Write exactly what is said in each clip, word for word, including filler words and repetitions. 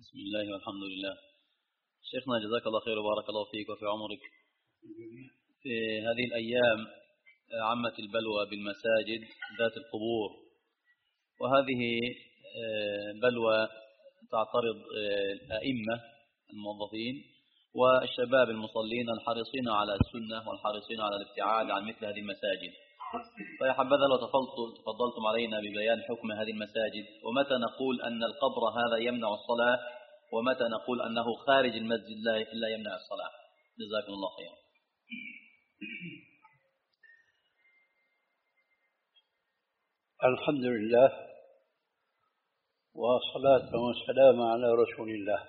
بسم الله والحمد لله. شيخنا جزاك الله خير وبارك الله فيك وفي عمرك. في هذه الأيام عمت البلوى بالمساجد ذات القبور، وهذه بلوى تعترض الأئمة الموظفين والشباب المصلين الحريصين على السنة والحريصين على الابتعاد عن مثل هذه المساجد. فيا حبذا لو تفضلتم علينا ببيان حكم هذه المساجد، ومتى نقول أن القبر هذا يمنع الصلاة، ومتى نقول أنه خارج المسجد لا يمنع الصلاة. جزاكم الله خيرا. الحمد لله والصلاة والسلام على رسول الله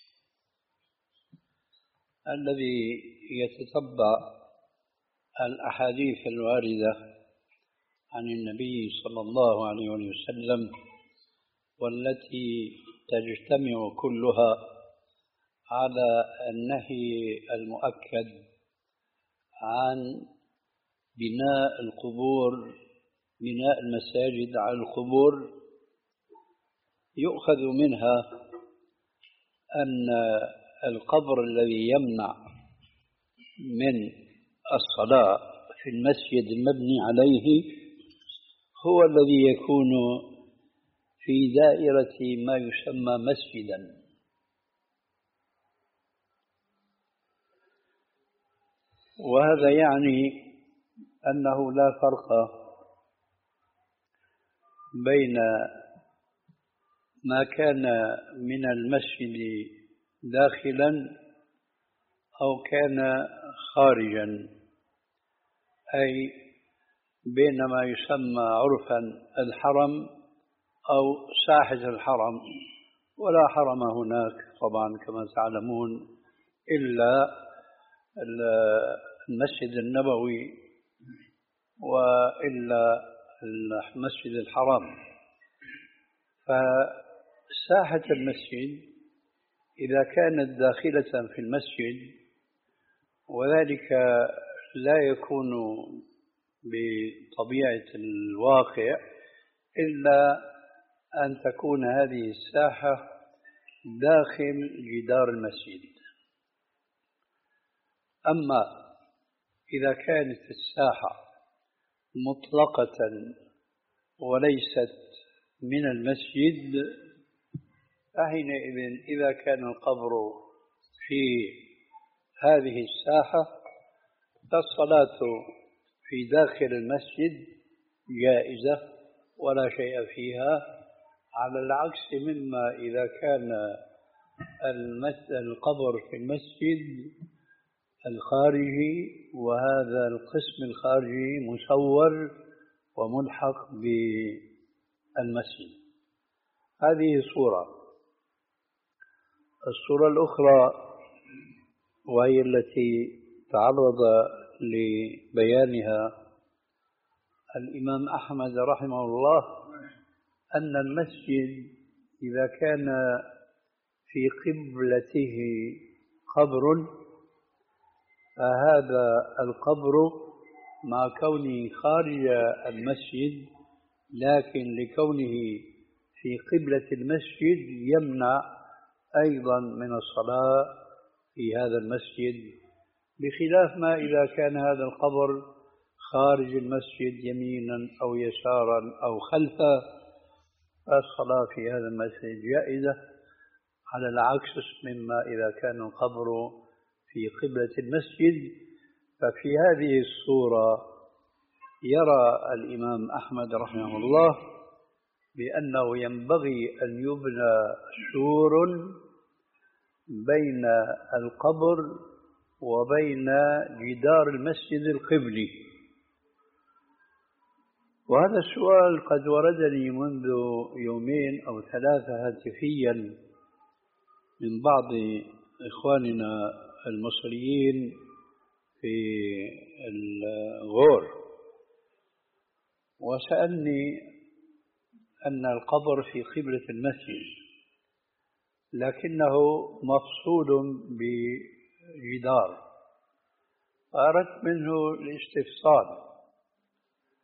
الذي يتتبع الأحاديث الواردة عن النبي صلى الله عليه وسلم، والتي تجتمع كلها على النهي المؤكد عن بناء القبور، بناء المساجد على القبور، يؤخذ منها أن القبر الذي يمنع من الصلاة في المسجد المبني عليه هو الذي يكون في دائرة ما يسمى مسجدا، وهذا يعني أنه لا فرق بين ما كان من المسجد داخلا أو كان خارجا، أي بين ما يسمى عرفا الحرم أو ساحة الحرم. ولا حرم هناك طبعا كما تعلمون إلا المسجد النبوي وإلا المسجد الحرام. فساحة المسجد إذا كانت داخلة في المسجد، وذلك لا يكون بطبيعة الواقع إلا أن تكون هذه الساحة داخل جدار المسجد. أما إذا كانت الساحة مطلقة وليست من المسجد، فحينئذ إذا كان القبر في هذه الساحة فالصلاة في داخل المسجد جائزة ولا شيء فيها، على العكس مما إذا كان القبر في المسجد الخارجي، وهذا القسم الخارجي مسور وملحق بالمسجد. هذه صورة. الصورة الأخرى وهي التي تعرض لبيانها الإمام أحمد رحمه الله، أن المسجد إذا كان في قبلته قبر، فهذا القبر مع كونه خارج المسجد لكن لكونه في قبلة المسجد يمنع أيضا من الصلاة في هذا المسجد، بخلاف ما إذا كان هذا القبر خارج المسجد يمينا أو يسارا أو خلفه، فالصلاة في هذا المسجد جائزة، على العكس مما إذا كان القبر في قبلة المسجد. ففي هذه الصورة يرى الإمام أحمد رحمه الله بأنه ينبغي أن يبنى سور بين القبر وبين جدار المسجد القبلي. وهذا السؤال قد وردني منذ يومين أو ثلاثة هاتفيا من بعض إخواننا المصريين في الغور، وسألني أن القبر في قبلة المسجد لكنه مفصول بجدار، فأردت منه الاستفصال.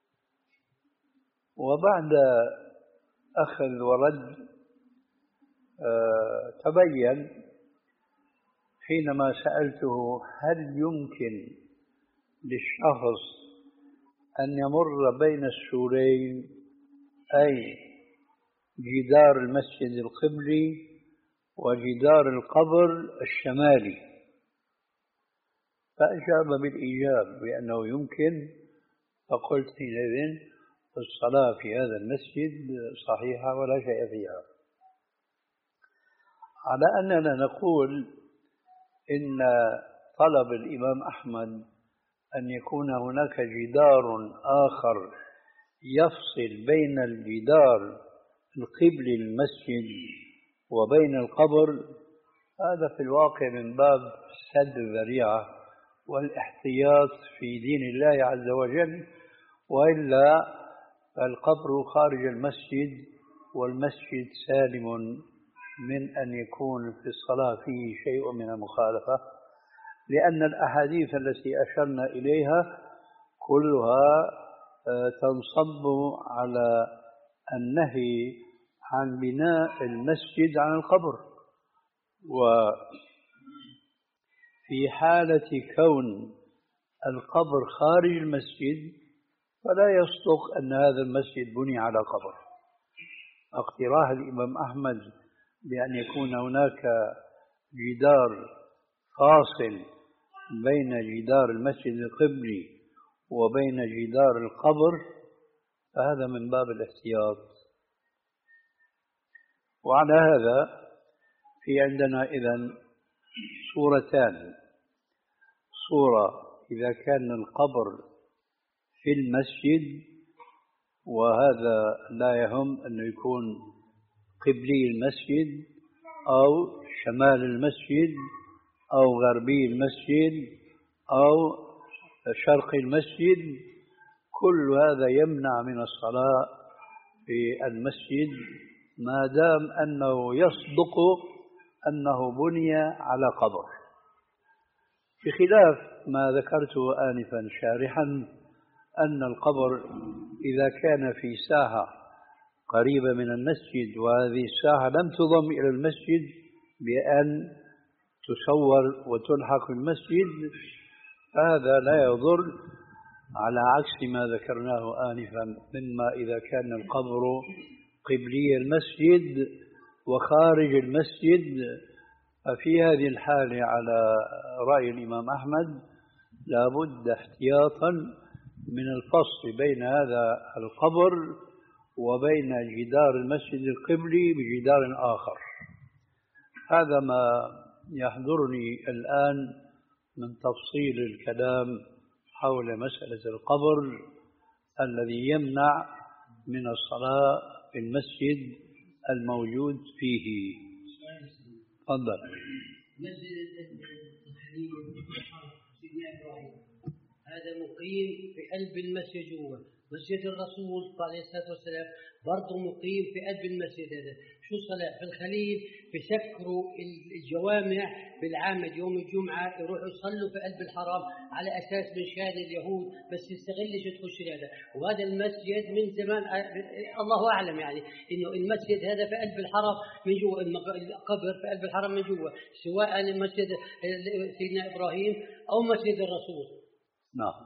وبعد أخذ ورد تبين حينما سألته هل يمكن للشخص أن يمر بين السورين أي جدار المسجد القبلي وجدار القبر الشمالي، فأجاب بالإيجاب بأنه يمكن. فقلت حينئذ الصلاة في هذا المسجد صحيحة ولا شيء فيها. على أننا نقول إن طلب الإمام أحمد أن يكون هناك جدار آخر يفصل بين الجدار القبلي المسجد وبين القبر، هذا في الواقع من باب سد الذريعة والاحتياط في دين الله عز وجل، وإلا القبر خارج المسجد والمسجد سالم من أن يكون في الصلاة فيه شيء من المخالفة، لأن الأحاديث التي أشرنا إليها كلها تنصب على النهي عن بناء المسجد عن القبر. وفي حالة كون القبر خارج المسجد فلا يصدق أن هذا المسجد بني على قبر. اقتراح الإمام أحمد بأن يكون هناك جدار فاصل بين جدار المسجد القبلي وبين جدار القبر فهذا من باب الاحتياط. وعلى هذا في عندنا إذن صورتان: صورة إذا كان القبر في المسجد، وهذا لا يهم أنه يكون قبلي المسجد أو شمال المسجد أو غربي المسجد أو شرق المسجد، كل هذا يمنع من الصلاة في المسجد ما دام أنه يصدق أنه بني على قبر، بخلاف ما ذكرته آنفا شارحا أن القبر إذا كان في ساحة قريبة من المسجد وهذه الساحة لم تضم إلى المسجد بأن تصور وتلحق بالمسجد هذا لا يضر، على عكس ما ذكرناه آنفا مما إذا كان القبر قبلي المسجد وخارج المسجد، ففي هذه الحالة على رأي الإمام أحمد لابد احتياطا من الفصل بين هذا القبر وبين جدار المسجد القبلي بجدار آخر. هذا ما يحضرني الآن من تفصيل الكلام حول مسألة القبر الذي يمنع من الصلاة في المسجد الموجود فيه. تفضل. مسجد الخليل سيدنا إبراهيم هذا مقيم في قلب المسجد جوا. مسجد الرسول عليه الصلاة والسلام برضه مقيم في قلب المسجد هذا. شو صلاة في الخليل بسكروا الجوامع بالعامد يوم الجمعة يروحوا يصلوا في قلب الحرام على أساس من شان اليهود بس يستغلش تخش هذا. وهذا المسجد من زمان الله أعلم يعني إنه المسجد هذا في قلب الحرم من جوا، القبر في قلب الحرم من جوا، سواء المسجد سيدنا إبراهيم أو مسجد الرسول. نعم.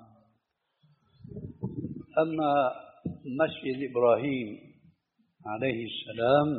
أما مسجد إبراهيم عليه السلام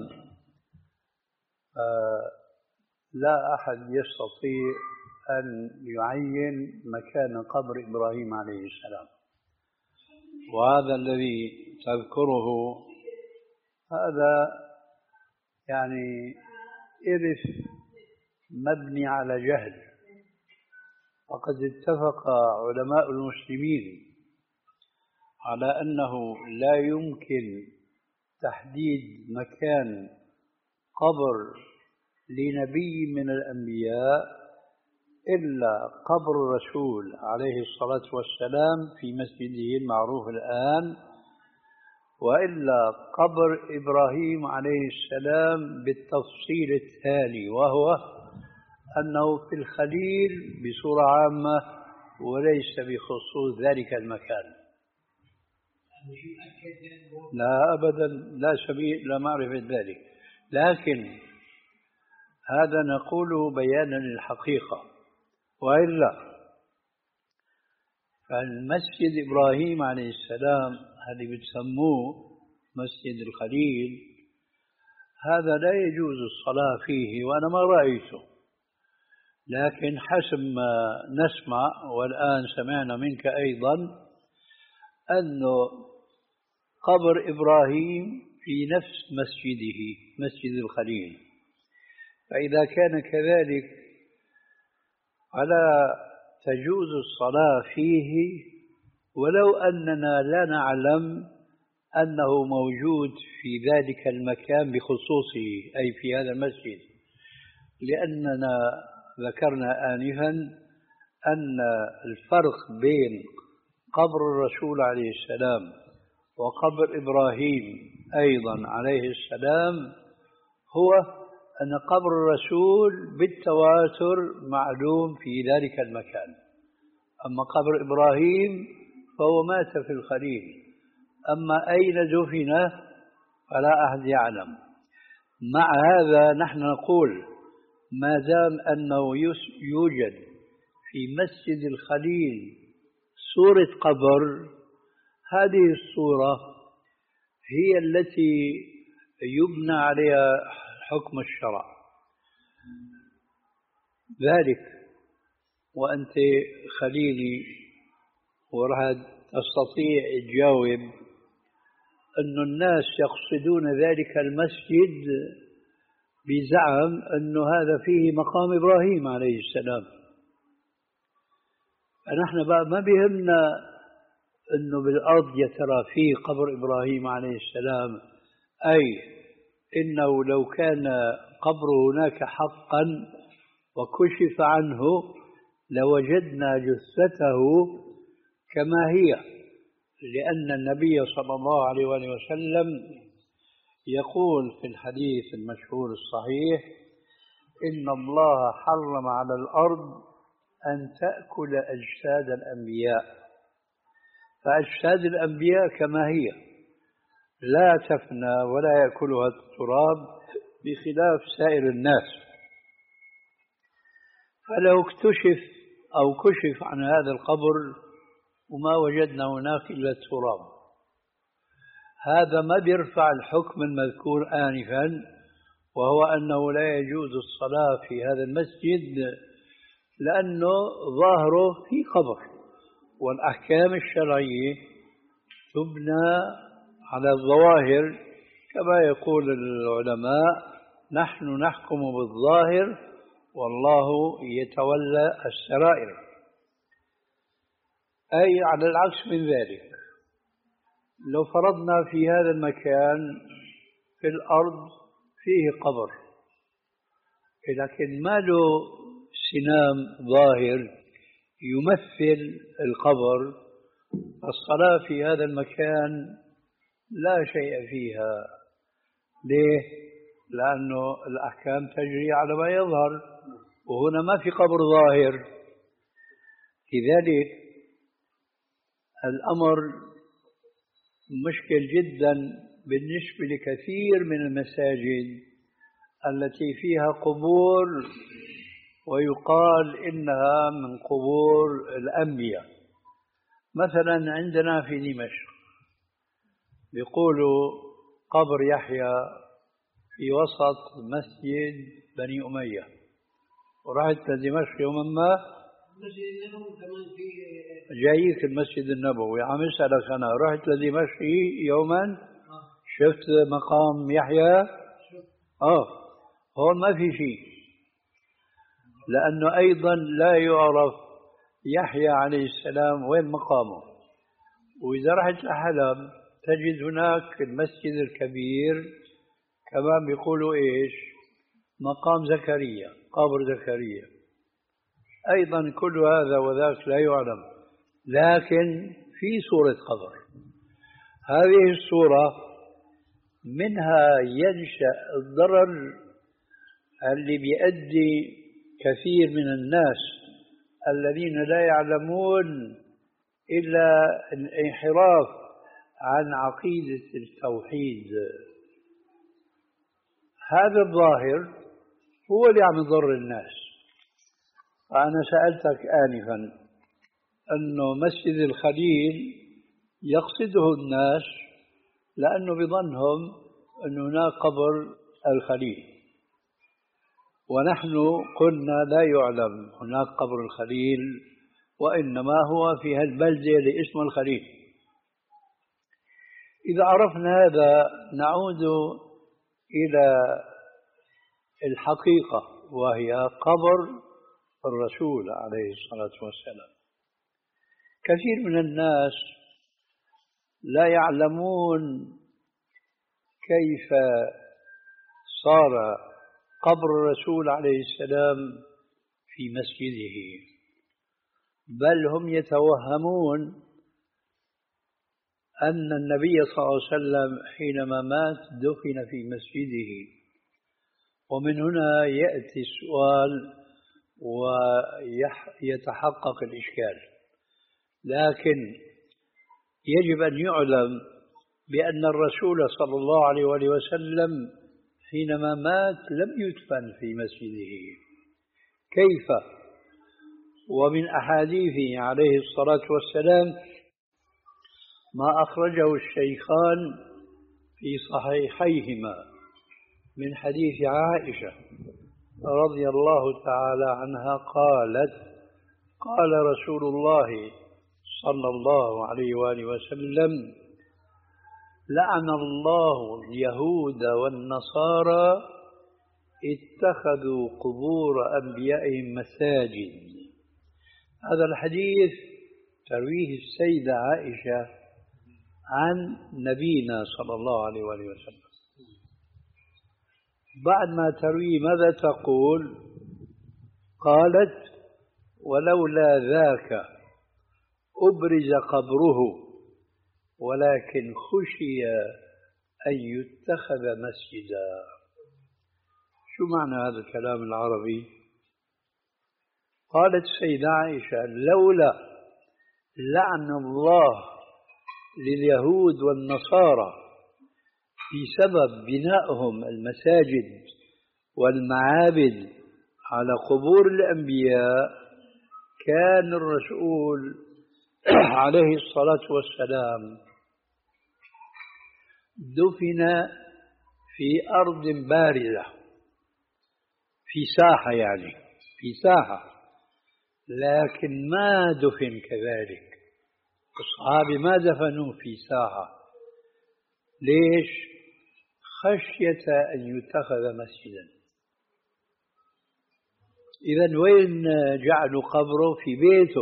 لا أحد يستطيع أن يعين مكان قبر إبراهيم عليه السلام، وهذا الذي تذكره هذا يعني إرث مبني على جهل، وقد اتفق علماء المسلمين على أنه لا يمكن تحديد مكان قبر لنبي من الأنبياء إلا قبر الرسول عليه الصلاة والسلام في مسجده المعروف الآن، وإلا قبر إبراهيم عليه السلام بالتفصيل التالي، وهو أنه في الخليل بصورة عامة وليس بخصوص ذلك المكان. لا أبدا، لا سبيل لا معرفة ذلك، لكن هذا نقوله بيانا للحقيقة، وإلا فالمسجد إبراهيم عليه السلام اللي بتسموه مسجد الخليل هذا لا يجوز الصلاة فيه، وأنا ما رأيته، لكن حسب ما نسمع والآن سمعنا منك أيضا أنه قبر إبراهيم في نفس مسجده مسجد الخليل، فإذا كان كذلك فلا تجوز الصلاة فيه، ولو أننا لا نعلم أنه موجود في ذلك المكان بخصوصه، أي في هذا المسجد، لأننا ذكرنا آنفا أن الفرق بين قبر الرسول عليه السلام وقبر إبراهيم أيضا عليه السلام هو أن قبر الرسول بالتواتر معلوم في ذلك المكان، أما قبر إبراهيم فهو مات في الخليل، أما أين دفن فلا أحد يعلم. مع هذا نحن نقول ما دام أنه يوجد في مسجد الخليل صورة قبر، هذه الصورة هي التي يبنى عليها حكم الشرع. ذلك وأنت خليلي ورح تستطيع تجاوب أن الناس يقصدون ذلك المسجد بزعم أن هذا فيه مقام إبراهيم عليه السلام، فنحن بقى ما بيهمنا أنه بالأرض يترى فيه قبر إبراهيم عليه السلام، أي إنه لو كان قبر هناك حقا وكشف عنه لوجدنا جثته كما هي، لأن النبي صلى الله عليه وسلم يقول في الحديث المشهور الصحيح: إن الله حرم على الأرض أن تأكل أجساد الأنبياء، فأجساد الأنبياء كما هي لا تفنى ولا يأكلها التراب بخلاف سائر الناس. فلو اكتشف أو كشف عن هذا القبر وما وجدنا هناك إلا التراب، هذا ما بيرفع الحكم المذكور آنفا، وهو أنه لا يجوز الصلاة في هذا المسجد لأنه ظاهره في قبر، والأحكام الشرعية تبنى على الظواهر كما يقول العلماء: نحن نحكم بالظاهر والله يتولى السرائر. أي على العكس من ذلك، لو فرضنا في هذا المكان في الأرض فيه قبر لكن ما له سنام ظاهر يمثل القبر، الصلاة في هذا المكان لا شيء فيها. ليه؟ لأنه الأحكام تجري على ما يظهر، وهنا ما في قبر ظاهر. لذلك الأمر مشكل جدا بالنسبة لكثير من المساجد التي فيها قبور ويقال إنها من قبور الأنبياء. مثلا عندنا في دمشق بيقولوا قبر يحيى في وسط مسجد بني أمية، ورحت لدمشق يوما ما جايك المسجد النبوي عم اسألك أنا، رحت لدمشق يوما شفت مقام يحيى؟ آه هون ما في شيء، لأنه أيضا لا يعرف يحيى عليه السلام وين مقامه. وإذا رحت لحلب تجد هناك المسجد الكبير كمان بيقولوا إيش؟ مقام زكريا، قبر زكريا. أيضا كل هذا وذاك لا يعلم، لكن في صورة قبر. هذه الصورة منها ينشأ الضرر اللي بيؤدي كثير من الناس الذين لا يعلمون إلا الانحراف عن عقيدة التوحيد. هذا الظاهر هو اللي عم يضر الناس. فأنا سألتك آنفا أنه مسجد الخليل يقصده الناس لأنه بظنهم أن هناك قبر الخليل، ونحن قلنا لا يعلم هناك قبر الخليل، وإنما هو في هالبلدة اللي اسمها الخليل. إذا عرفنا هذا نعود إلى الحقيقة، وهي قبر الرسول عليه الصلاة والسلام. كثير من الناس لا يعلمون كيف صار قبر الرسول عليه السلام في مسجده، بل هم يتوهمون أن النبي صلى الله عليه وسلم حينما مات دفن في مسجده. ومن هنا يأتي السؤال ويتحقق الإشكال. لكن يجب أن يعلم بأن الرسول صلى الله عليه وسلم حينما مات لم يدفن في مسجده. كيف؟ ومن أحاديثه عليه الصلاة والسلام ما أخرجه الشيخان في صحيحيهما من حديث عائشة رضي الله تعالى عنها قالت: قال رسول الله صلى الله عليه وآله وسلم: لعن الله اليهود والنصارى اتخذوا قبور أنبيائهم مساجد. هذا الحديث ترويه السيدة عائشة عن نبينا صلى الله عليه وآله وسلم. بعد ما تروي ماذا تقول؟ قالت: ولولا ذاك أبرز قبره ولكن خشي أن يتخذ مسجدا. شو معنى هذا الكلام العربي؟ قالت السيدة عائشة: لولا لعن الله لليهود والنصارى بسبب بنائهم المساجد والمعابد على قبور الأنبياء، كان الرسول عليه الصلاة والسلام دفن في أرض باردة، في ساحة، يعني في ساحة، لكن ما دفن كذلك. الصحابة ما دفنوا في ساحة. ليش؟ خشية أن يتخذ مسجدا. إذن وين جعلوا قبره؟ في بيته،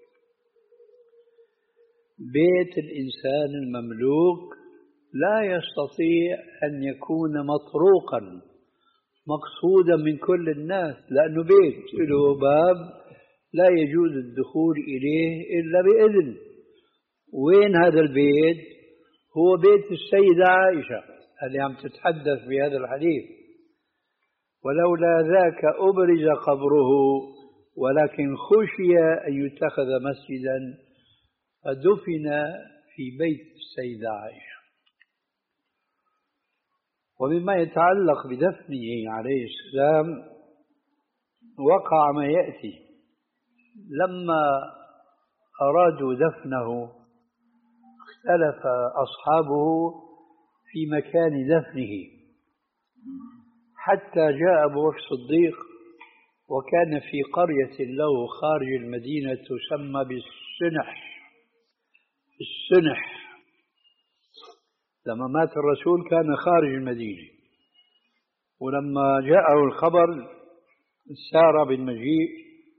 بيت الإنسان المملوك لا يستطيع أن يكون مطروقا مقصودا من كل الناس، لأنه بيت له باب لا يجوز الدخول إليه إلا بإذن. وين هذا البيت؟ هو بيت السيدة عائشة اللي عم تتحدث بهذا الحديث. ولولا ذاك أبرز قبره ولكن خشي أن يتخذ مسجدا، فدفن في بيت السيدة عائشة. ومما يتعلق بدفنه عليه السلام وقع ما يأتي. لما أرادوا دفنه اختلف أصحابه في مكان دفنه، حتى جاء أبو بكر الصديق وكان في قرية له خارج المدينة تسمى بالسنح. السنح لما مات الرسول كان خارج المدينة، ولما جاءه الخبر سار بالمجيء،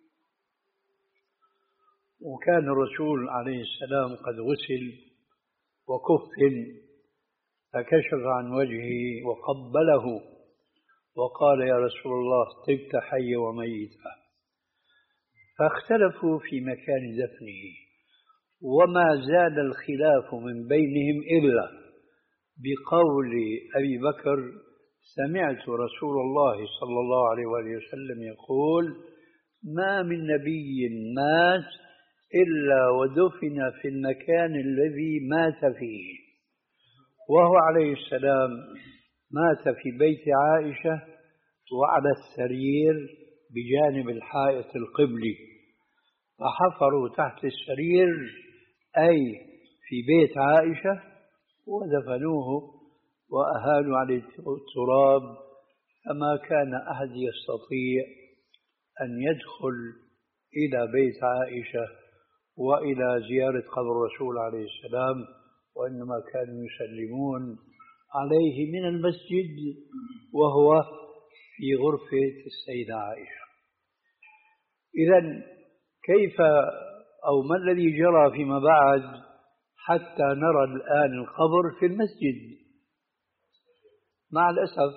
وكان الرسول عليه السلام قد غسل وكفن، فكشف عن وجهه وقبله وقال: يا رسول الله طبت حيا وميتا. فاختلفوا في مكان دفنه، وما زال الخلاف من بينهم إلا بقول أبي بكر: سمعت رسول الله صلى الله عليه وآله وسلم يقول: ما من نبي مات إلا ودفن في المكان الذي مات فيه. وهو عليه السلام مات في بيت عائشة وعلى السرير بجانب الحائط القبلي، فحفروا تحت السرير أي في بيت عائشة ودفنوه وأهالوا عليه التراب، فما كان أحد يستطيع أن يدخل إلى بيت عائشة وإلى زيارة قبر الرسول عليه السلام، وإنما كانوا يسلمون عليه من المسجد وهو في غرفة السيدة عائشة. إذن كيف أو ما الذي جرى فيما بعد حتى نرى الآن القبر في المسجد؟ مع الأسف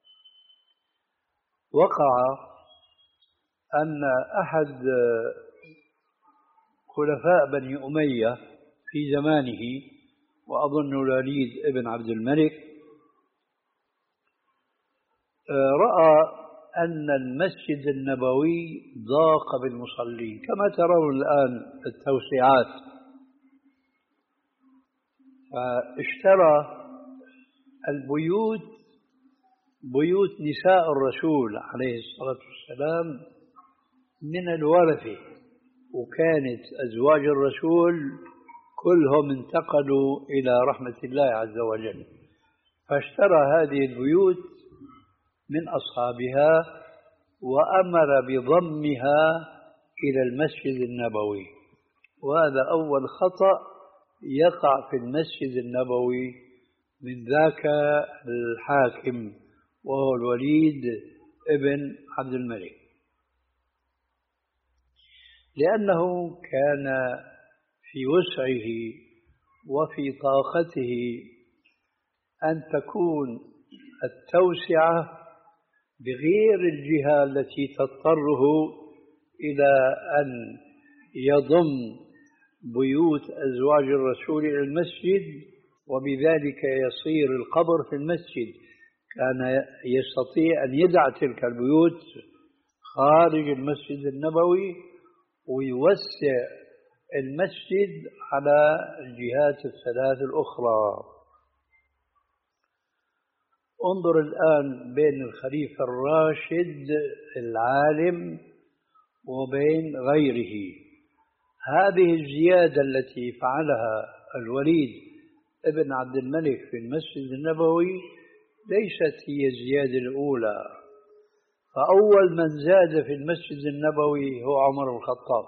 وقع أن أحد خلفاء بني أمية في زمانه، وأظن الوليد ابن عبد الملك، رأى أن المسجد النبوي ضاق بالمصلين كما ترون الآن التوسعات، فاشترى البيوت بيوت نساء الرسول عليه الصلاة والسلام من الورثة، وكانت أزواج الرسول كلهم انتقلوا إلى رحمة الله عز وجل، فاشترى هذه البيوت من أصحابها وأمر بضمها إلى المسجد النبوي. وهذا أول خطأ يقع في المسجد النبوي من ذاك الحاكم وهو الوليد ابن عبد الملك، لأنه كان في وسعه وفي طاقته أن تكون التوسعة بغير الجهة التي تضطره إلى أن يضم بيوت أزواج الرسول إلى المسجد، وبذلك يصير القبر في المسجد. كان يستطيع أن يدع تلك البيوت خارج المسجد النبوي ويوسع المسجد على الجهات الثلاث الأخرى. انظر الآن بين الخليفة الراشد العالم وبين غيره، هذه الزيادة التي فعلها الوليد ابن عبد الملك في المسجد النبوي ليست هي الزيادة الأولى. فأول من زاد في المسجد النبوي هو عمر الخطاب.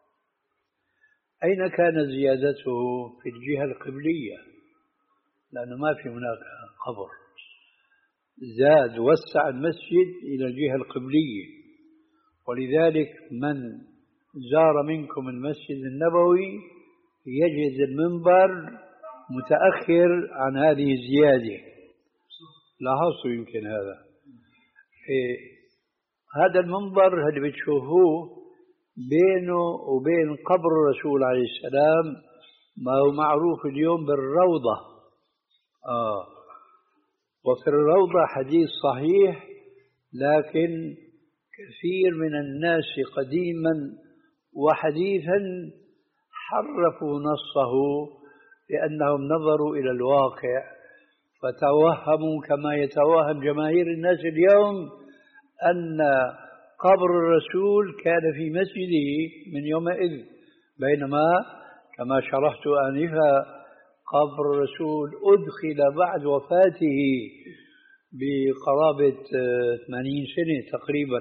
أين كانت زيادته؟ في الجهة القبلية، لأنه ما في هناك قبر، زاد وسع المسجد إلى الجهة القبلية. ولذلك من زار منكم المسجد النبوي يجد المنبر متأخر عن هذه الزيادة، لاحظوا يمكن هذا. إيه هذا المنبر اللي بتشوفوه بينه وبين قبر الرسول عليه السلام ما هو معروف اليوم بالروضة. آه وفي الروضة حديث صحيح، لكن كثير من الناس قديما وحديثا حرفوا نصه لأنهم نظروا إلى الواقع فتوهموا كما يتوهم جماهير الناس اليوم أن قبر الرسول كان في مسجده من يومئذ، بينما كما شرحت آنفا قبر الرسول أدخل بعد وفاته بقرابة ثمانين سنة تقريبا.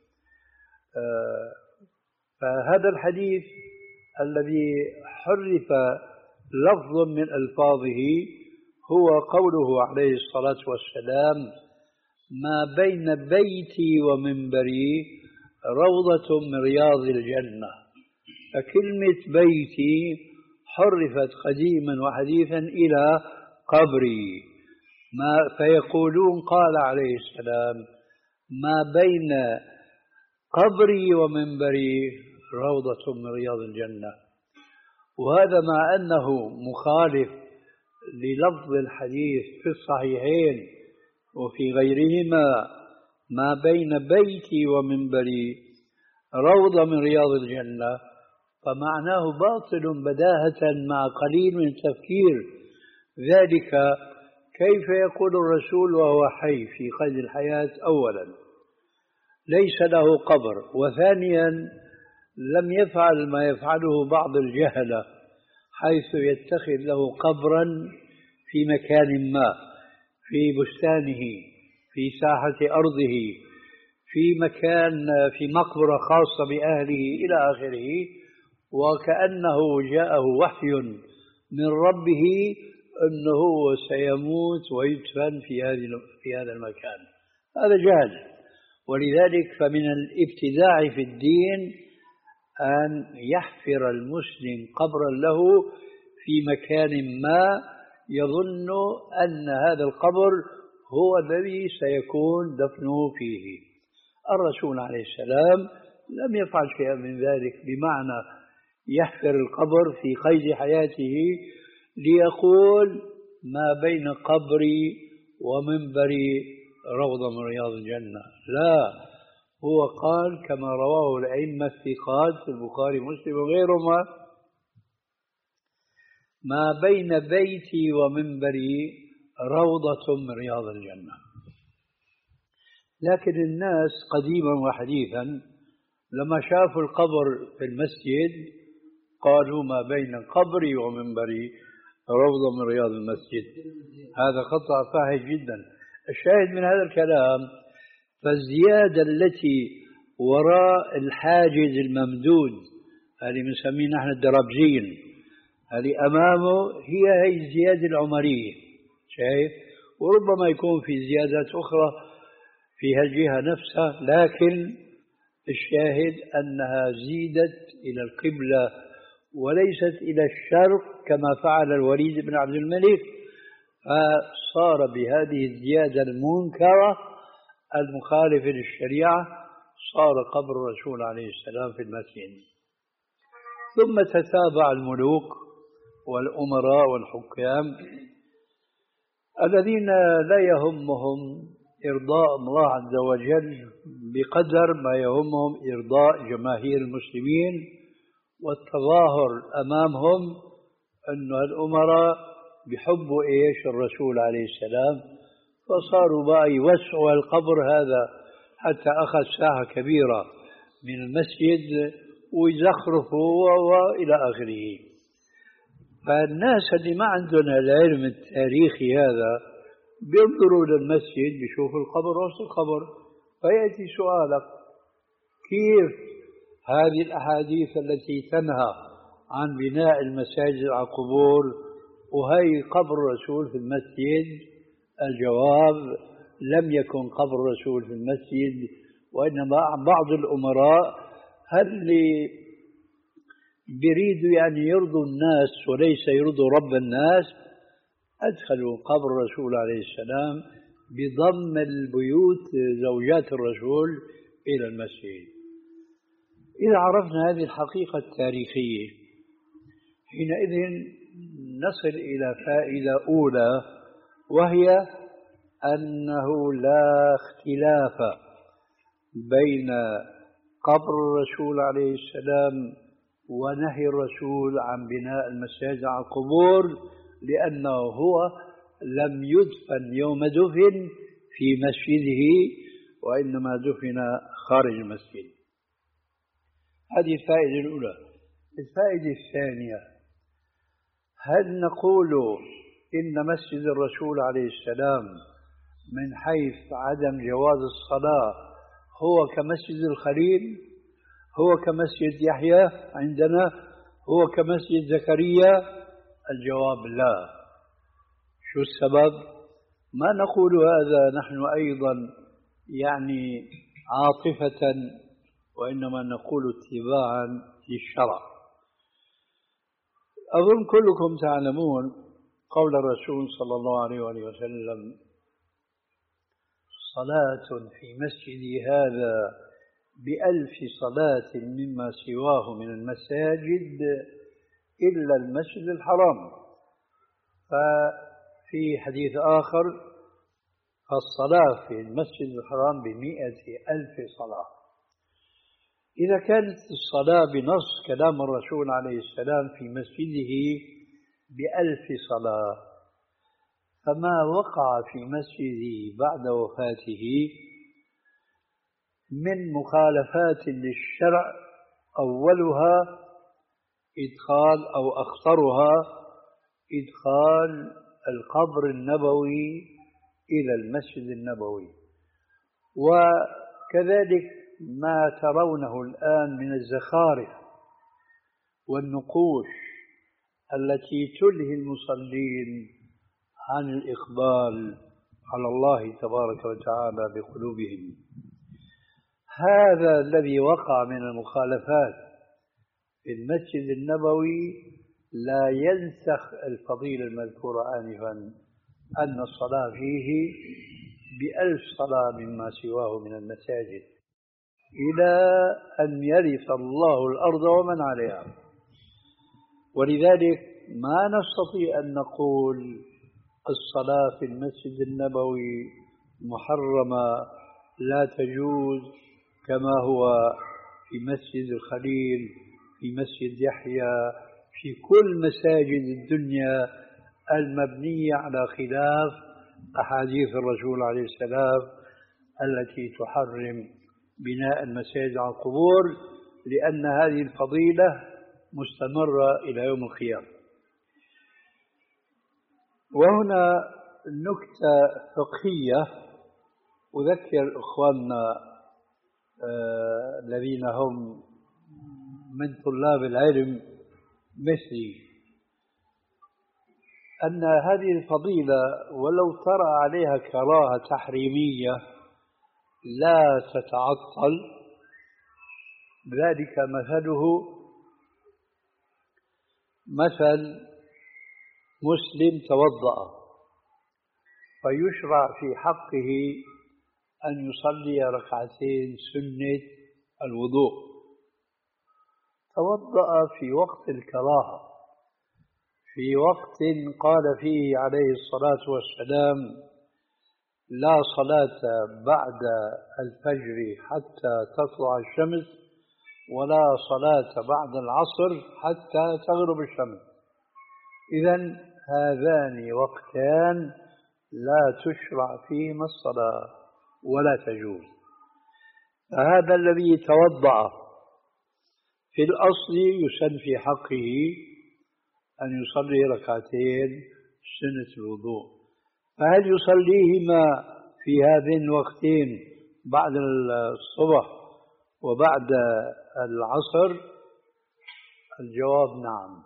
فهذا الحديث الذي حرف لفظ من ألفاظه هو قوله عليه الصلاة والسلام: ما بين بيتي ومنبري روضة من رياض الجنة. فكلمة بيتي حرفت قديما وحديثا إلى قبري، ما فيقولون قال عليه السلام: ما بين قبري ومنبري روضة من رياض الجنة. وهذا مع أنه مخالف للفظ الحديث في الصحيحين وفي غيرهما: ما بين بيتي ومنبري روضة من رياض الجنة، فمعناه باطل بداهة مع قليل من التفكير. ذلك كيف يقول الرسول وهو حي في قيد الحياة أولا، ليس له قبر، وثانيا لم يفعل ما يفعله بعض الجهلة حيث يتخذ له قبرا في مكان ما، في بستانه، في ساحة أرضه، في مكان، في مقبرة خاصة بأهله إلى آخره، وكأنه جاءه وحي من ربه أنه سيموت ويدفن في هذه في هذا المكان. هذا جهل. ولذلك فمن الابتداع في الدين أن يحفر المسلم قبرا له في مكان ما يظن أن هذا القبر هو الذي سيكون دفنه فيه. الرسول عليه السلام لم يفعل شيئا من ذلك، بمعنى يحفر القبر في قيد حياته ليقول ما بين قبري ومنبري روضة من رياض الجنة. لا، هو قال كما رواه الأئمة الثقات في البخاري ومسلم وغيرهما: ما بين بيتي ومنبري روضة من رياض الجنة. لكن الناس قديما وحديثا لما شافوا القبر في المسجد قالوا ما بين قبري ومنبري روضة من رياض المسجد. هذا خطأ فاحش جدا. الشاهد من هذا الكلام فالزيادة التي وراء الحاجز الممدود، هذه بنسميه نحن الدرابزين، هذه أمامه هي هي الزيادة العمرية، شايف؟ وربما يكون في زيادات أخرى في هالجهة نفسها، لكن الشاهد أنها زيدت إلى القبلة وليست إلى الشرق كما فعل الوليد بن عبد الملك، فصار بهذه الزيادة المنكرة المخالفة للشريعة صار قبر الرسول عليه السلام في المسجد. ثم تتابع الملوك والأمراء والحكام الذين لا يهمهم إرضاء الله عز وجل بقدر ما يهمهم إرضاء جماهير المسلمين والتظاهر أمامهم أن الأمراء بحبوا إيش الرسول عليه السلام، فصاروا بقى يوسعوا القبر هذا حتى أخذ ساحة كبيرة من المسجد ويزخرفوا وإلى آخره. فالناس اللي ما عندهم العلم التاريخي هذا بينظروا للمسجد بيشوفوا القبر وسط القبر، فيأتي سؤالك: كيف هذه الأحاديث التي تنهى عن بناء المساجد على القبور وهي قبر الرسول في المسجد؟ الجواب: لم يكن قبر الرسول في المسجد، وإنما بعض الأمراء اللي بيريدوا يعني يرضوا الناس وليس يرضوا رب الناس أدخلوا قبر الرسول عليه السلام بضم البيوت زوجات الرسول إلى المسجد. إذا عرفنا هذه الحقيقة التاريخية حينئذ نصل إلى فائدة أولى، وهي أنه لا اختلاف بين قبر الرسول عليه السلام ونهي الرسول عن بناء المساجد على القبور، لأنه هو لم يدفن يوم دفن في مسجده وإنما دفن خارج المسجد. هذه الفائدة الأولى. الفائدة الثانية: هل نقول إن مسجد الرسول عليه السلام من حيث عدم جواز الصلاة هو كمسجد الخليل، هو كمسجد يحيى عندنا، هو كمسجد زكريا؟ الجواب لا. شو السبب؟ ما نقول هذا نحن أيضا يعني عاطفة، وإنما نقول اتباعا للشرع. أظن كلكم تعلمون قول الرسول صلى الله عليه وآله وسلم: صلاة في مسجدي هذا بألف صلاة مما سواه من المساجد إلا المسجد الحرام. ففي حديث آخر: الصلاة في المسجد الحرام بمئة ألف صلاة. إذا كانت الصلاة بنص كلام الرسول عليه السلام في مسجده بألف صلاة، فما وقع في مسجده بعد وفاته من مخالفات للشرع أولها إدخال أو أخطرها إدخال القبر النبوي إلى المسجد النبوي، وكذلك ما ترونه الآن من الزخارف والنقوش التي تلهي المصلين عن الإقبال على الله تبارك وتعالى بقلوبهم. هذا الذي وقع من المخالفات في المسجد النبوي لا ينسخ الفضيلة المذكورة آنفا أن الصلاة فيه بألف صلاة مما سواه من المساجد إلى أن يرث الله الأرض ومن عليها. ولذلك ما نستطيع أن نقول الصلاة في المسجد النبوي محرمة لا تجوز كما هو في مسجد الخليل، في مسجد يحيى، في كل مساجد الدنيا المبنية على خلاف أحاديث الرسول عليه السلام التي تحرم بناء المساجد على القبور، لأن هذه الفضيلة مستمرة إلى يوم القيامة. وهنا نكتة فقهية أذكر إخواننا آه الذين هم من طلاب العلم مثلي أن هذه الفضيلة ولو ترى عليها كراهة تحريمية لا تتعطل. ذلك مثله مثل مسلم توضأ فيشرع في حقه أن يصلي ركعتين سنة الوضوء، توضأ في وقت الكراهة، في وقت قال فيه عليه الصلاة والسلام لا صلاة بعد الفجر حتى تطلع الشمس ولا صلاة بعد العصر حتى تغرب الشمس. إذن هذان وقتان لا تشرع فيهما الصلاة ولا تجوز. فهذا الذي توضأ في الأصل يسن في حقه أن يصلي ركعتين سنة الوضوء، فهل يصليهما في هذين الوقتين بعد الصبح وبعد العصر؟ الجواب نعم.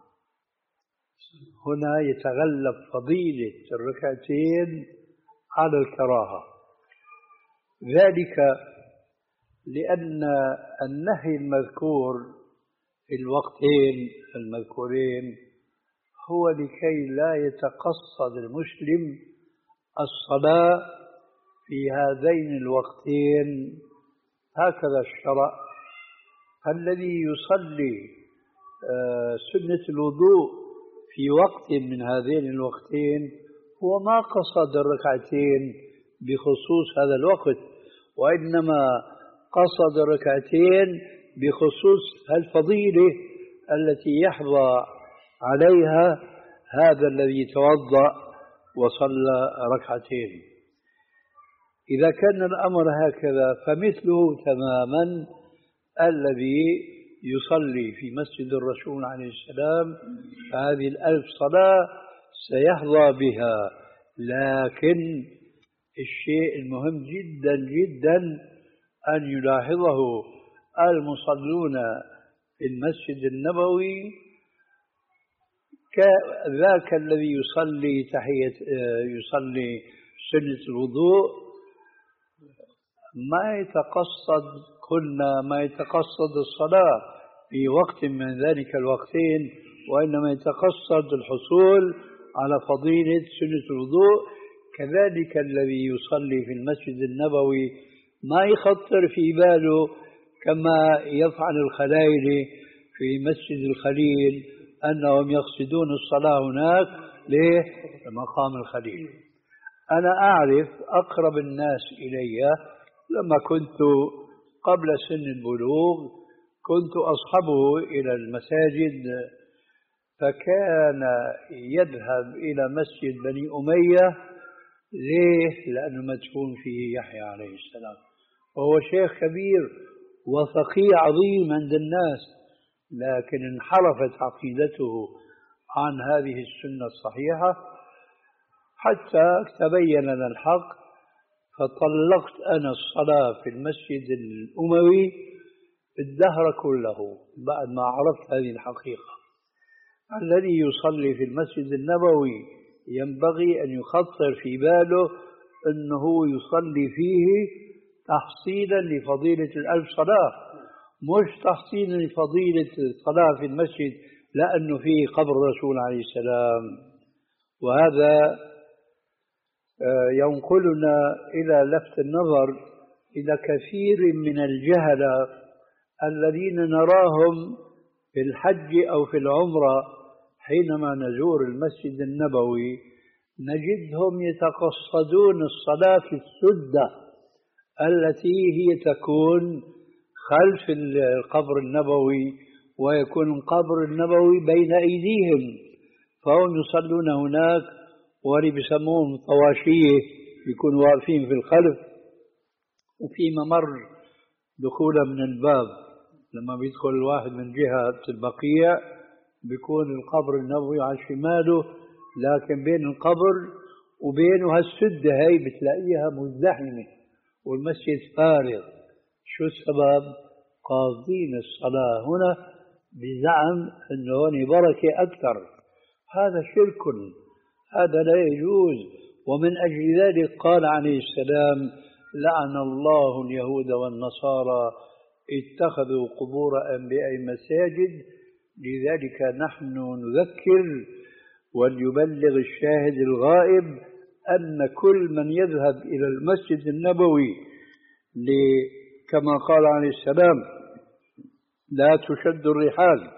هنا يتغلب فضيلة الركعتين على الكراهة، ذلك لأن النهي المذكور في الوقتين المذكورين هو لكي لا يتقصد المسلم الصلاة في هذين الوقتين، هكذا الشرع. فالذي يصلي سنة الوضوء في وقت من هذين الوقتين هو ما قصد الركعتين بخصوص هذا الوقت، وإنما قصد ركعتين بخصوص الفضيلة التي يحظى عليها هذا الذي توضأ وصلى ركعتين. إذا كان الأمر هكذا فمثله تماما الذي يصلي في مسجد الرسول عليه السلام هذه الألف صلاة سيحظى بها. لكن الشيء المهم جدا جدا أن يلاحظه المصلون في المسجد النبوي كذاك الذي يصلي تحية يصلي سنة الوضوء ما يتقصد كنا ما يتقصد الصلاة في وقت من ذلك الوقتين، وإنما يتقصد الحصول على فضيلة سنة الوضوء. كذلك الذي يصلي في المسجد النبوي ما يخطر في باله كما يفعل الخلايل في مسجد الخليل أنهم يقصدون الصلاة هناك ليه؟ لمقام الخليل. أنا أعرف أقرب الناس إلي لما كنت قبل سن البلوغ كنت أصحبه إلى المساجد، فكان يذهب إلى مسجد بني أمية. ليه؟ لأنه مدفون فيه يحيى عليه السلام، وهو شيخ كبير وفقيه عظيم عند الناس، لكن انحرفت عقيدته عن هذه السنة الصحيحة حتى تبين لنا الحق، فطلقت أنا الصلاة في المسجد الأموي الدهر كله بعد ما عرفت هذه الحقيقة. الذي يصلي في المسجد النبوي ينبغي أن يخطر في باله أنه يصلي فيه تحصيلا لفضيلة الألف صلاة، مش تحصيلا لفضيلة الصلاة في المسجد لأنه فيه قبر الرسول عليه السلام. وهذا ينقلنا إلى لفت النظر إلى كثير من الجهلة الذين نراهم في الحج أو في العمرة حينما نزور المسجد النبوي نجدهم يتقصدون الصلاة في السدة التي هي تكون خلف القبر النبوي، ويكون القبر النبوي بين أيديهم، فهم يصلون هناك، واللي بيسموهم طواشية يكونوا واقفين في الخلف، وفي ممر دخولا من الباب لما بيدخل الواحد من جهة البقيع بيكون القبر النبوي على شماله، لكن بين القبر وبينه هالسدة هاي بتلاقيها مزدحمة والمسجد فارغ. شو السبب؟ قاصدين الصلاة هنا بزعم أنه هون بركة أكثر. هذا شرك، هذا لا يجوز. ومن أجل ذلك قال عليه السلام: لعن الله اليهود والنصارى اتخذوا قبور أنبياء مساجد. لذلك نحن نذكر وليبلغ الشاهد الغائب أن كل من يذهب إلى المسجد النبوي كما قال عليه السلام: لا تشد الرحال،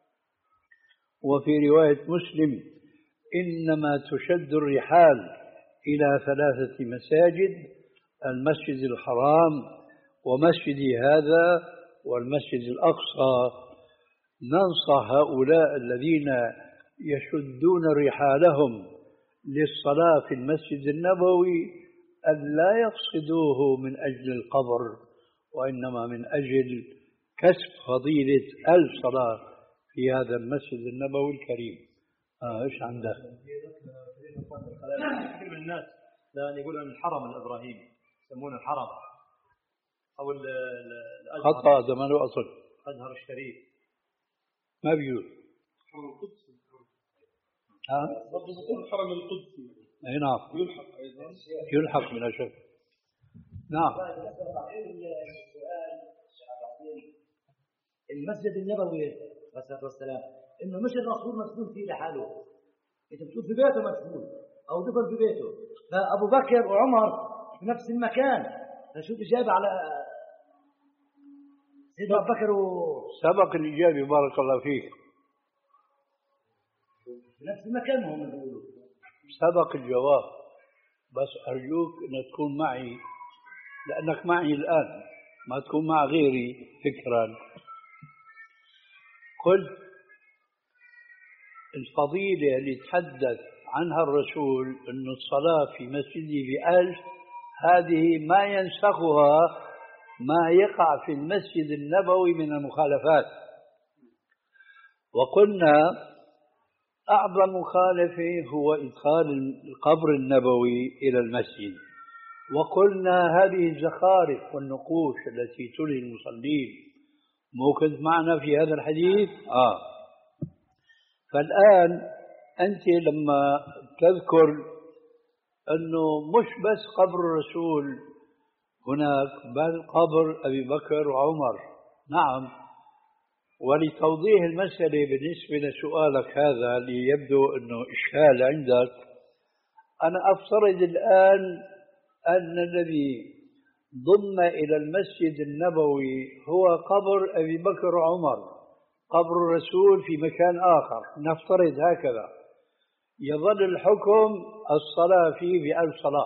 وفي رواية مسلم: إنما تشد الرحال إلى ثلاثة مساجد: المسجد الحرام ومسجدي هذا والمسجد الأقصى. ننصح هؤلاء الذين يشدون رحالهم للصلاة في المسجد النبوي أن لا يقصدوه من أجل القبر، وإنما من أجل كسب فضيلة ألف صلاة في هذا المسجد النبوي الكريم. آه إيش عندك؟ كثير من الناس لأن يقول أن الحرم الإبراهيمي يسمونه الحرم أو الأزهر. خطأ، هذا ما له أصل. الأزهر الشريف ما بيقول الحرم القدسي. ها؟ رب يقول الحرم القدسي. أي نعم، يلحق أيضا. يلحق بلا شك. نعم. المسجد النبوي عليه الصلاة والسلام إنه مش الرسول مسجون فيه لحاله، أنت بتقول في بيته مسجون أو دخل في بيته، فأبو بكر وعمر في نفس المكان، فشو الإجابة على سيدنا أبو بكر و... سبق الإجابة بارك الله فيك. في نفس المكان هم بيقولوا سبق الجواب، بس أرجوك أن تكون معي لأنك معي الآن، ما تكون مع غيري فكرا. قلت الفضيلة اللي تحدث عنها الرسول أن الصلاة في مسجده بألف، هذه ما ينسخها ما يقع في المسجد النبوي من المخالفات. وقلنا أعظم مخالفة هو إدخال القبر النبوي إلى المسجد، وقلنا هذه الزخارف والنقوش التي تلهي المصلين. مو كنت معنا في هذا الحديث؟ آه. فالآن أنت لما تذكر أنه مش بس قبر الرسول هناك بل قبر أبي بكر وعمر، نعم. ولتوضيح المسألة بالنسبة لسؤالك هذا اللي يبدو أنه إشكال عندك، أنا أفترض الآن أن الذي ضم إلى المسجد النبوي هو قبر أبي بكر وعمر، قبر الرسول في مكان آخر، نفترض هكذا، يظل الحكم الصلاة فيه بألف صلاة.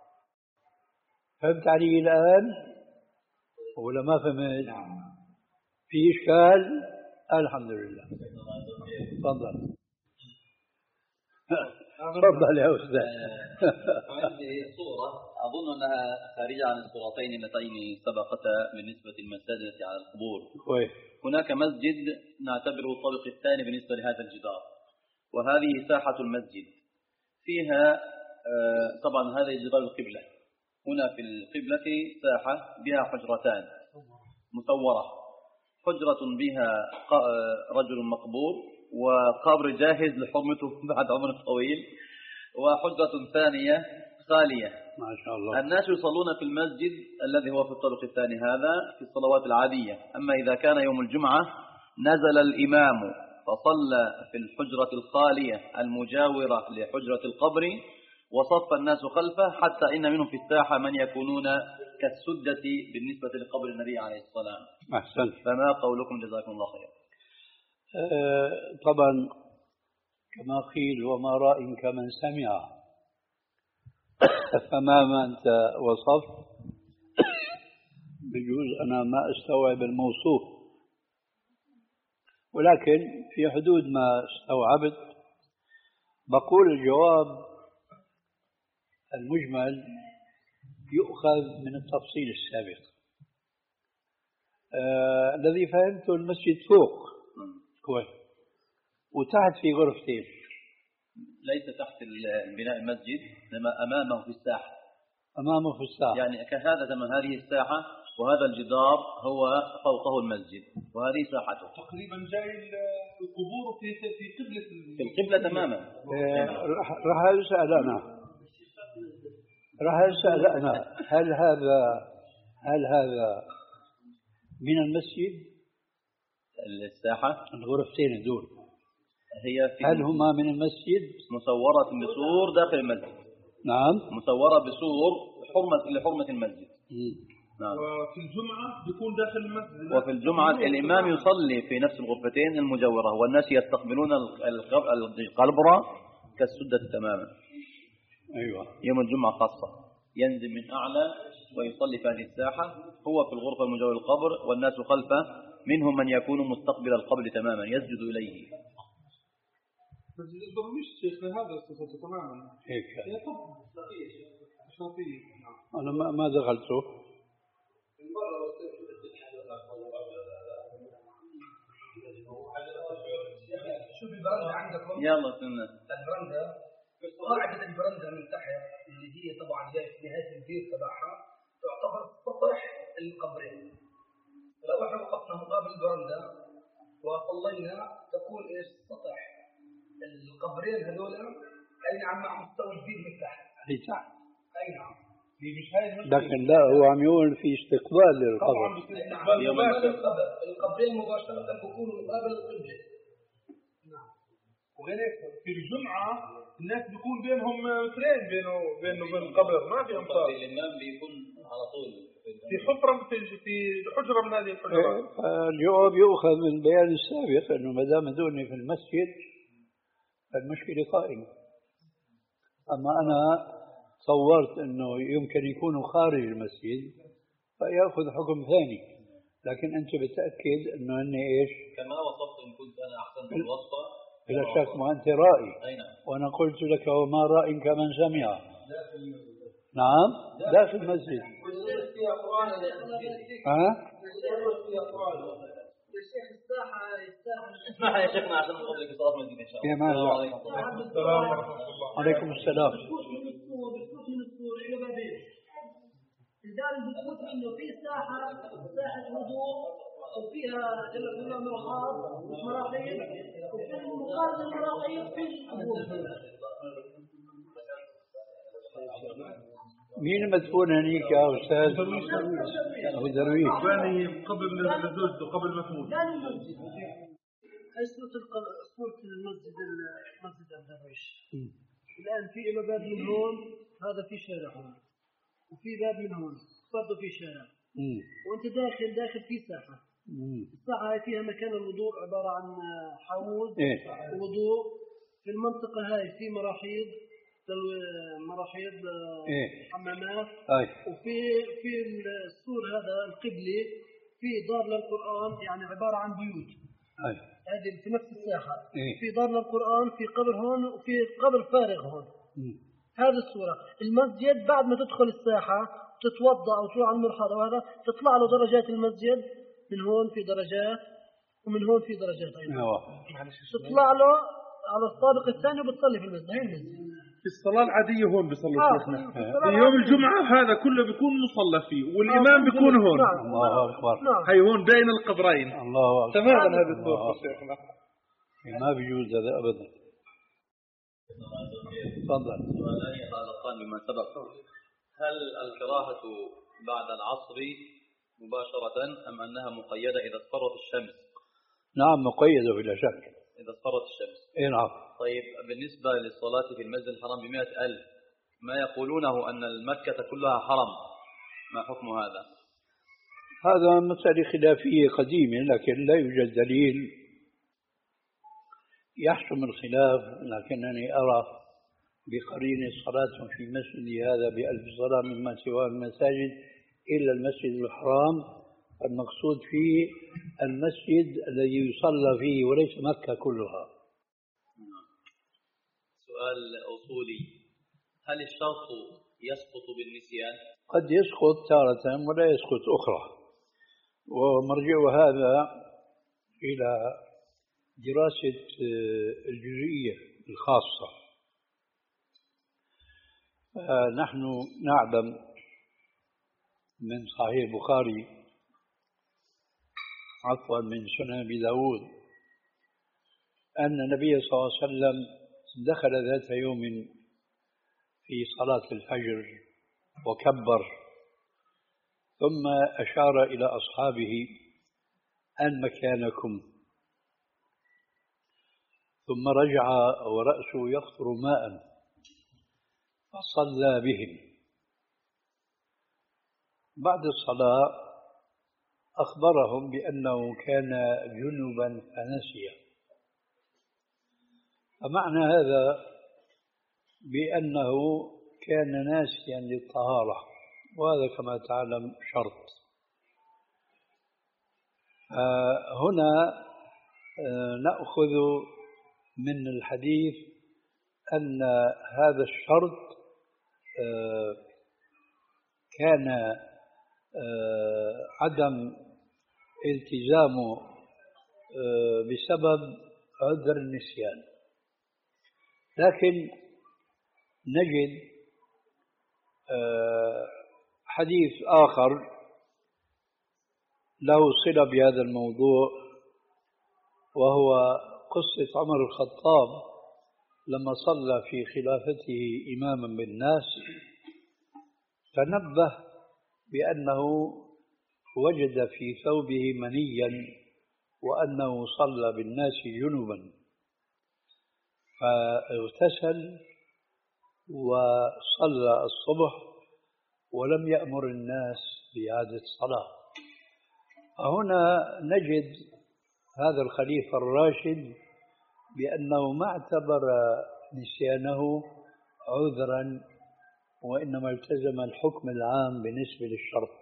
فهمت علي الآن ولا ما فهمت؟ في إشكال؟ الحمد لله. تفضل. تفضل يا أستاذ. عندي صورة أظن أنها خارجة عن الصورتين اللتين سبقتا بالنسبة للمساجد على القبور. كويس. هناك مسجد نعتبره الطابق الثاني بالنسبة لهذا الجدار، وهذه ساحة المسجد فيها طبعا هذه جدار القبلة. هنا في القبلة ساحة بها حجرتان مصورة، حجرة بها رجل مقبور وقبر جاهز لحرمته بعد عمر طويل، وحجرة ثانية خالية. ما شاء الله. الناس يصلون في المسجد الذي هو في الطابق الثاني هذا في الصلوات العادية. أما إذا كان يوم الجمعة نزل الإمام فصلى في الحجرة الخالية المجاورة لحجرة القبر وصف الناس خلفه، حتى إن منهم في الساحة من يكونون كالسدة بالنسبة لقبر النبي عليه الصلاة والسلام. أحسن. فما قولكم جزاكم الله خير؟ أه طبعا كما قيل وما رأي كمن سمع، فما ما أنت وصفت بجوز أنا ما أستوعب الموصوف، ولكن في حدود ما استوعبت بقول الجواب المجمل يؤخذ من التفصيل السابق. آه الذي فهمته المسجد فوق كويس وتحت في غرفتين. ليس تحت البناء المسجد، إنما أمامه في الساحة. أمامه في الساحة يعني كهذا تمام، هذه الساحة وهذا الجدار هو فوقه المسجد وهذه ساحته. تقريبا جاي القبور في في قبلة في القبلة تماما. آه راح أسأل أنا راح أسأل أنا هل هذا هل هذا من المسجد؟ الساحة الغرفتين دول هي في هل هما من المسجد؟ مصورة بسور داخل المسجد. نعم. مصورة بسور حرمة لحرمة المسجد. نعم. وفي الجمعة بيكون داخل المسجد. وفي الجمعة الإمام يصلي في نفس الغرفتين المجاورة والناس يستقبلون القبر كالسدة تماما. أيوة. يوم الجمعة خاصة ينزل من أعلى ويصلي في هذه الساحة، هو في الغرفة المجاورة للقبر والناس خلفه، منهم من يكون مستقبل القبر تماما يسجد إليه. مسجد الدرويش شيخ هذا صفته تماما هيك. هي طب شرطية. أنا ما ما دخلته. شوف البرندة عندكم. يلا سنة. البرندة قاعدة البرندة من تحت اللي هي طبعا جاي في نهاية البيت تبعها تعتبر سطح القبرين. فلو احنا وقفنا مقابل البرندة وصلينا تكون ايش سطح القبرين هذول اي نعم مع مستوى كبير من تحت. اللي تحت. اي نعم. في مش هاي المسجد. لكن لا هو عم يقول في استقبال للقبر. طبعا في استقبال مباشر. القبرين مباشرة بيكونوا مقابل القبلة. نعم. وغير هيك في الجمعة الناس بيكون بينهم ترين بينه بينه وبين القبر ما في امطار. الإمام بيكون على طول في حفرة في في حجرة من هذه الحجرات. الجواب يؤخذ من البيان السابق انه ما دام دوني في المسجد المشكلة قائمة. اما انا صورت انه يمكن يكونوا خارج المسجد فيأخذ حكم ثاني، لكن انت بتأكد انه اني ايش؟ كما وصفت ان كنت انا احسنت الوصفة. بلا شك ما انت رأي. اي نعم. وانا قلت لك وما رأي كمن سمع. نعم لا في المسجد. ها؟ اسمح يا شيخنا عشان نقول لك صلاة المسجد ان شاء الله. يا ماذا؟ السلام ورحمة الله. عليكم السلام. لذلك بتقول انه في ساحه ساحه وضوء وفيها جل الله مرحاض ومراحيض وفي المقابل المراحيض في القبور. مين مدفون هنيك يا استاذ؟ ابو درويش. ثاني قبل زوجته قبل ما تموت. ثاني المسجد. هاي صورة صورة المسجد المسجد ابو درويش. الان في له باب من هون، هذا في شارع هون. وفي باب من هون برضه في شارع. مم. وانت داخل داخل في ساحه. مم. الساحه هاي فيها مكان الوضوء عباره عن حوض. إيه؟ وضوء. في المنطقه هاي في مراحيض مراحيض. إيه؟ حمامات. أي. وفي في السور هذا القبلي في دار للقران، يعني عباره عن بيوت. أي. هذه في نفس الساحة. إيه. في دار القرآن، في قبر هون، وفي قبر فارغ هون. م. هذه الصورة. المسجد بعد ما تدخل الساحة تتوضأ أو تروح على المرحاض وهذا تطلع له درجات المسجد، من هون في درجات ومن هون في درجات أيضا. تطلع له على الطابق الثاني وبتصلي في المسجد. هي المسجد. في الصلاة العادية هون بيصلي آه شيخنا. في, في يوم الجمعة هذا كله بيكون مصلى فيه والإمام آه بيكون هون. نعم. الله أكبر. نعم. هي هون بين القبرين. الله أكبر. تماما هذا الصورة شيخنا. ما بيجوز هذا أبدا. تفضل. سؤالان يتعلقان بما سبق. هل الكراهة بعد العصر مباشرة أم أنها مقيدة إذا اصفرت الشمس؟ نعم مقيدة بلا شك. إذا اصفرت الشمس. إيه نعم. طيب بالنسبة للصلاة في المسجد الحرام بمئة ألف، ما يقولونه أن المكة كلها حرم، ما حكم هذا؟ هذا مسألة خلافية قديمة، لكن لا يوجد دليل يحسم الخلاف، لكنني أرى بقرين صلاة في مسجدي هذا بألف صلاة مما سوى المساجد إلا المسجد الحرام، المقصود فيه المسجد الذي يصلى فيه وليس مكة كلها. سؤال أصولي، هل الشرط يسقط بالنسيان؟ قد يسقط تارة ولا يسقط أخرى، ومرجع هذا إلى دراسة الجزئية الخاصة. نحن نعلم من صحيح البخاري عفوا من سنن أبي داود أن النبي صلى الله عليه وسلم دخل ذات يوم في صلاة الفجر وكبر، ثم أشار إلى أصحابه أن مكانكم، ثم رجع ورأسه يقطر ماء فصلى بهم. بعد الصلاة أخبرهم بأنه كان جنبا فنسي، فمعنى هذا بأنه كان ناسيا للطهارة، وهذا كما تعلم شرط. هنا نأخذ من الحديث أن هذا الشرط كان عدم التزامه بسبب عذر النسيان، لكن نجد حديث آخر له صلة بهذا الموضوع، وهو قصة عمر الخطاب لما صلى في خلافته إماما بالناس، تنبه بأنه وجد في ثوبه منيا وأنه صلى بالناس جنبا، فاغتسل وصلى الصبح ولم يأمر الناس بإعادة الصلاة. هنا نجد هذا الخليفة الراشد بأنه ما اعتبر نسيانه عذرا، وإنما التزم الحكم العام بالنسبة للشرط.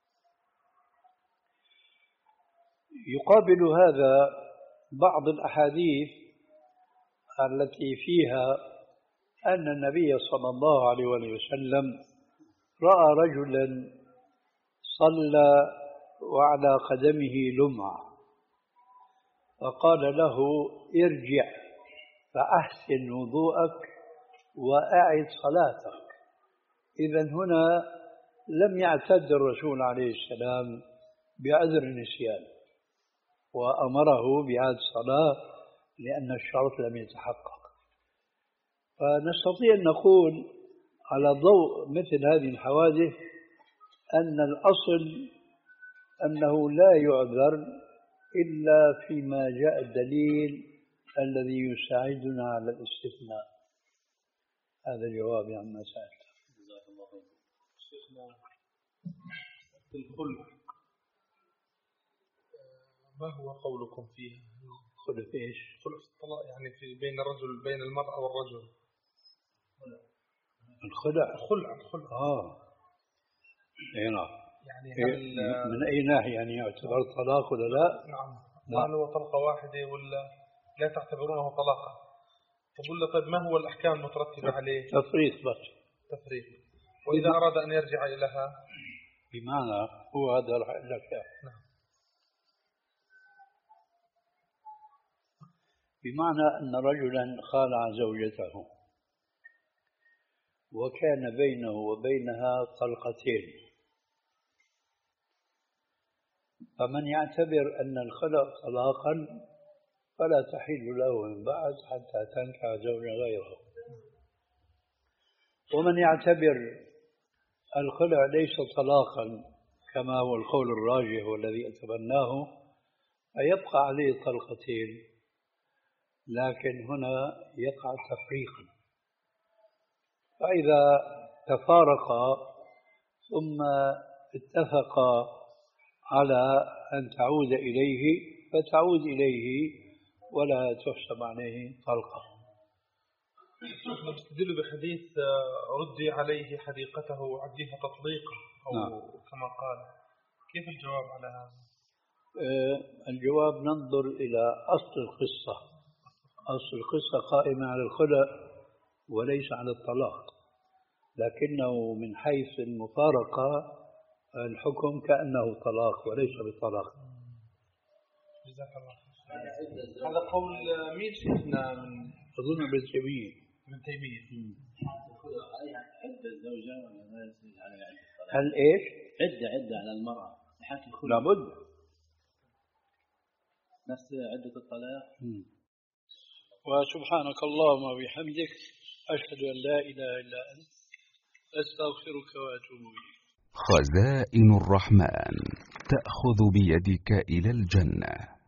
يقابل هذا بعض الأحاديث التي فيها أن النبي صلى الله عليه وسلم رأى رجلا صلى وعلى قدمه لمعة، فقال له ارجع فأحسن وضوءك وأعد صلاتك. إذن هنا لم يعتد الرسول عليه السلام بعذر النسيان وأمره بإعادة الصلاة لأن الشرط لم يتحقق. فنستطيع أن نقول على ضوء مثل هذه الحوادث أن الأصل أنه لا يعذر إلا فيما جاء الدليل الذي يساعدنا على الاستثناء. هذا الجواب عن ما سألت. جزاك الله خير. شيخنا الخلق ما هو قولكم فيه؟ خلق ايش؟ خلق الطلاق يعني في بين الرجل بين المرأة والرجل. الخلع الخلع الخلع اه اي نعم. يعني هل من اي ناحية يعني يعتبر طلاق ولا لا؟ نعم هل هو طلقة واحدة ولا لا تعتبرونه طلاقا؟ تقول له طيب ما هو الأحكام المترتبة عليه؟ تفريق بس. تفريق. وإذا أراد أن يرجع إليها بمعنى هو هذا راح أقول لك نعم. بمعنى أن رجلا خالع زوجته وكان بينه وبينها طلقتين، فمن يعتبر أن الخلع طلاقا فلا تحل له من بعد حتى تنكح زوجا غيره، ومن يعتبر الخلع ليس طلاقا كما هو القول الراجح والذي أتبناه فيبقى عليه طلقتين، لكن هنا يقع تفريقا. فإذا تفارقا ثم اتفقا على أن تعود إليه فتعود إليه ولا تحسب عليه طلقة. نستدل بحديث ردي عليه حديقته وعديها تطليقا أو نعم. كما قال. كيف الجواب على هذا؟ أه الجواب ننظر إلى أصل القصة. أصل القصة قائمة على الخلع وليس على الطلاق، لكنه من حيث المفارقة الحكم كأنه طلاق وليس بالطلاق. جزاك الله خير. هذا قول مين شيخنا؟ من أظن ابن تيمية. ابن تيمية. عدة الزوجة ولا ما يصير عليها عدة؟ هل إيش؟ عدة عدة على المرأة حتى الخلع. لابد. نفس عدة الطلاق. وسبحانك اللهم وبحمدك أشهد أن لا إله إلا أنت أستغفرك وأتوب إليك. خزائن الرحمن تأخذ بيدك إلى الجنة.